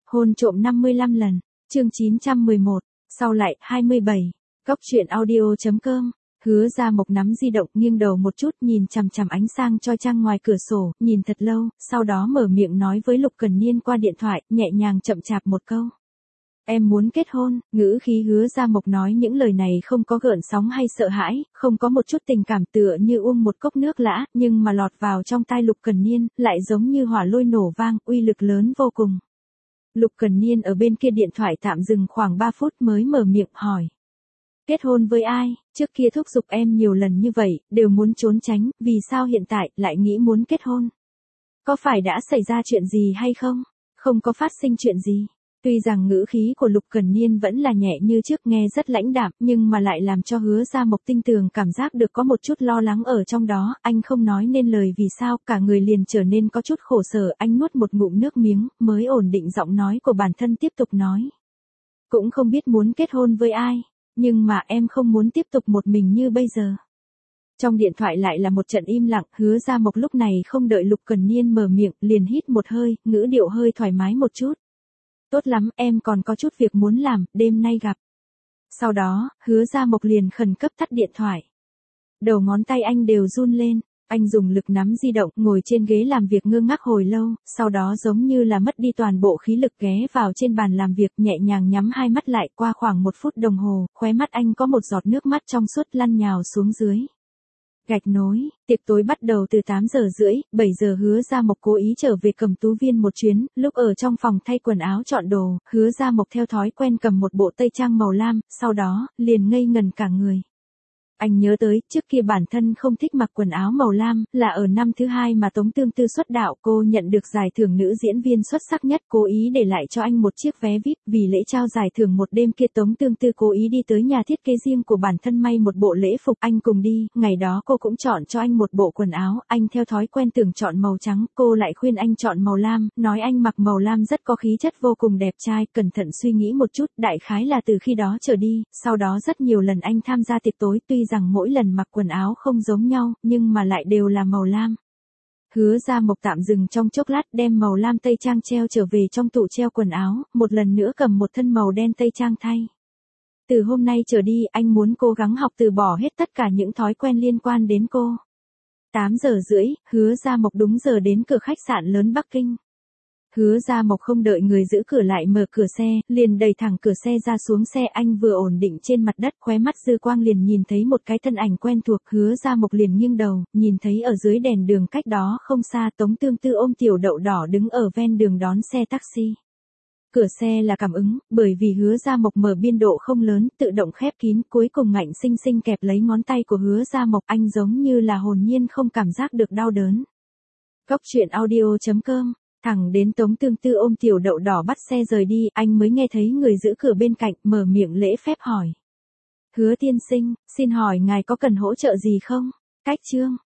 Hôn trộm 55 lần. Chương 911. Sau lại 27. Cốc truyện audio.com. Hứa Gia Mộc nắm di động nghiêng đầu một chút nhìn chằm chằm ánh sáng chói chang ngoài cửa sổ, nhìn thật lâu, sau đó mở miệng nói với Lục Cần Niên qua điện thoại, nhẹ nhàng chậm chạp một câu. Em muốn kết hôn, ngữ khí Hứa Gia Mộc nói những lời này không có gợn sóng hay sợ hãi, không có một chút tình cảm tựa như uống một cốc nước lã, nhưng mà lọt vào trong tai Lục Cần Niên, lại giống như hỏa lôi nổ vang, uy lực lớn vô cùng. Lục Cần Niên ở bên kia điện thoại tạm dừng khoảng 3 phút mới mở miệng hỏi. Kết hôn với ai, trước kia thúc giục em nhiều lần như vậy, đều muốn trốn tránh, vì sao hiện tại lại nghĩ muốn kết hôn? Có phải đã xảy ra chuyện gì hay không? Không có phát sinh chuyện gì. Tuy rằng ngữ khí của Lục Cần Niên vẫn là nhẹ như trước nghe rất lãnh đạm, nhưng mà lại làm cho Hứa Gia Mộc tinh tường cảm giác được có một chút lo lắng ở trong đó, anh không nói nên lời vì sao, cả người liền trở nên có chút khổ sở, anh nuốt một ngụm nước miếng, mới ổn định giọng nói của bản thân tiếp tục nói. Cũng không biết muốn kết hôn với ai, nhưng mà em không muốn tiếp tục một mình như bây giờ. Trong điện thoại lại là một trận im lặng, Hứa Gia Mộc lúc này không đợi Lục Cần Niên mở miệng, liền hít một hơi, ngữ điệu hơi thoải mái một chút. Tốt lắm, em còn có chút việc muốn làm, đêm nay gặp. Sau đó, Hứa Gia Mộc liền khẩn cấp tắt điện thoại. Đầu ngón tay anh đều run lên, anh dùng lực nắm di động, ngồi trên ghế làm việc ngơ ngác hồi lâu, sau đó giống như là mất đi toàn bộ khí lực ghé vào trên bàn làm việc, nhẹ nhàng nhắm hai mắt lại, qua khoảng 1 phút đồng hồ, khóe mắt anh có một giọt nước mắt trong suốt lăn nhào xuống dưới. Gạch nối, tiệc tối bắt đầu từ 8 giờ rưỡi, 7 giờ Hứa Gia Mộc cố ý trở về Cẩm Tú Viên một chuyến, lúc ở trong phòng thay quần áo chọn đồ, Hứa Gia Mộc theo thói quen cầm một bộ tây trang màu lam, sau đó, liền ngây ngần cả người. Anh nhớ tới, trước kia bản thân không thích mặc quần áo màu lam, là ở năm thứ 2 mà Tống Tương Tư xuất đạo, cô nhận được giải thưởng nữ diễn viên xuất sắc nhất, cố ý để lại cho anh một chiếc vé VIP, vì lễ trao giải thưởng một đêm kia Tống Tương Tư cố ý đi tới nhà thiết kế riêng của bản thân may một bộ lễ phục, anh cùng đi, ngày đó cô cũng chọn cho anh một bộ quần áo, anh theo thói quen tưởng chọn màu trắng, cô lại khuyên anh chọn màu lam, nói anh mặc màu lam rất có khí chất vô cùng đẹp trai, cẩn thận suy nghĩ một chút, đại khái là từ khi đó trở đi, sau đó rất nhiều lần anh tham gia tiệc tối, tuy rằng mỗi lần mặc quần áo không giống nhau, nhưng mà lại đều là màu lam. Hứa Gia Mộc tạm dừng trong chốc lát, đem màu lam tây trang treo trở về trong tủ treo quần áo, một lần nữa cầm một thân màu đen tây trang thay. Từ hôm nay trở đi, anh muốn cố gắng học từ bỏ hết tất cả những thói quen liên quan đến cô. 8 giờ rưỡi, Hứa Gia Mộc đúng giờ đến cửa khách sạn lớn Bắc Kinh. Hứa Gia Mộc không đợi người giữ cửa lại mở cửa xe, liền đẩy thẳng cửa xe ra xuống xe, anh vừa ổn định trên mặt đất, khóe mắt dư quang liền nhìn thấy một cái thân ảnh quen thuộc, Hứa Gia Mộc liền nghiêng đầu, nhìn thấy ở dưới đèn đường cách đó không xa Tống Tương Tư ôm tiểu đậu đỏ đứng ở ven đường đón xe taxi. Cửa xe là cảm ứng, bởi vì Hứa Gia Mộc mở biên độ không lớn, tự động khép kín, cuối cùng ngạnh sinh sinh kẹp lấy ngón tay của Hứa Gia Mộc, anh giống như là hồn nhiên không cảm giác được đau đớn. Cốc truyện audio.com. Thẳng đến Tống Tương Tư ôm tiểu đậu đỏ bắt xe rời đi, anh mới nghe thấy người giữ cửa bên cạnh, mở miệng lễ phép hỏi. Hứa tiên sinh, xin hỏi ngài có cần hỗ trợ gì không? Cách chương.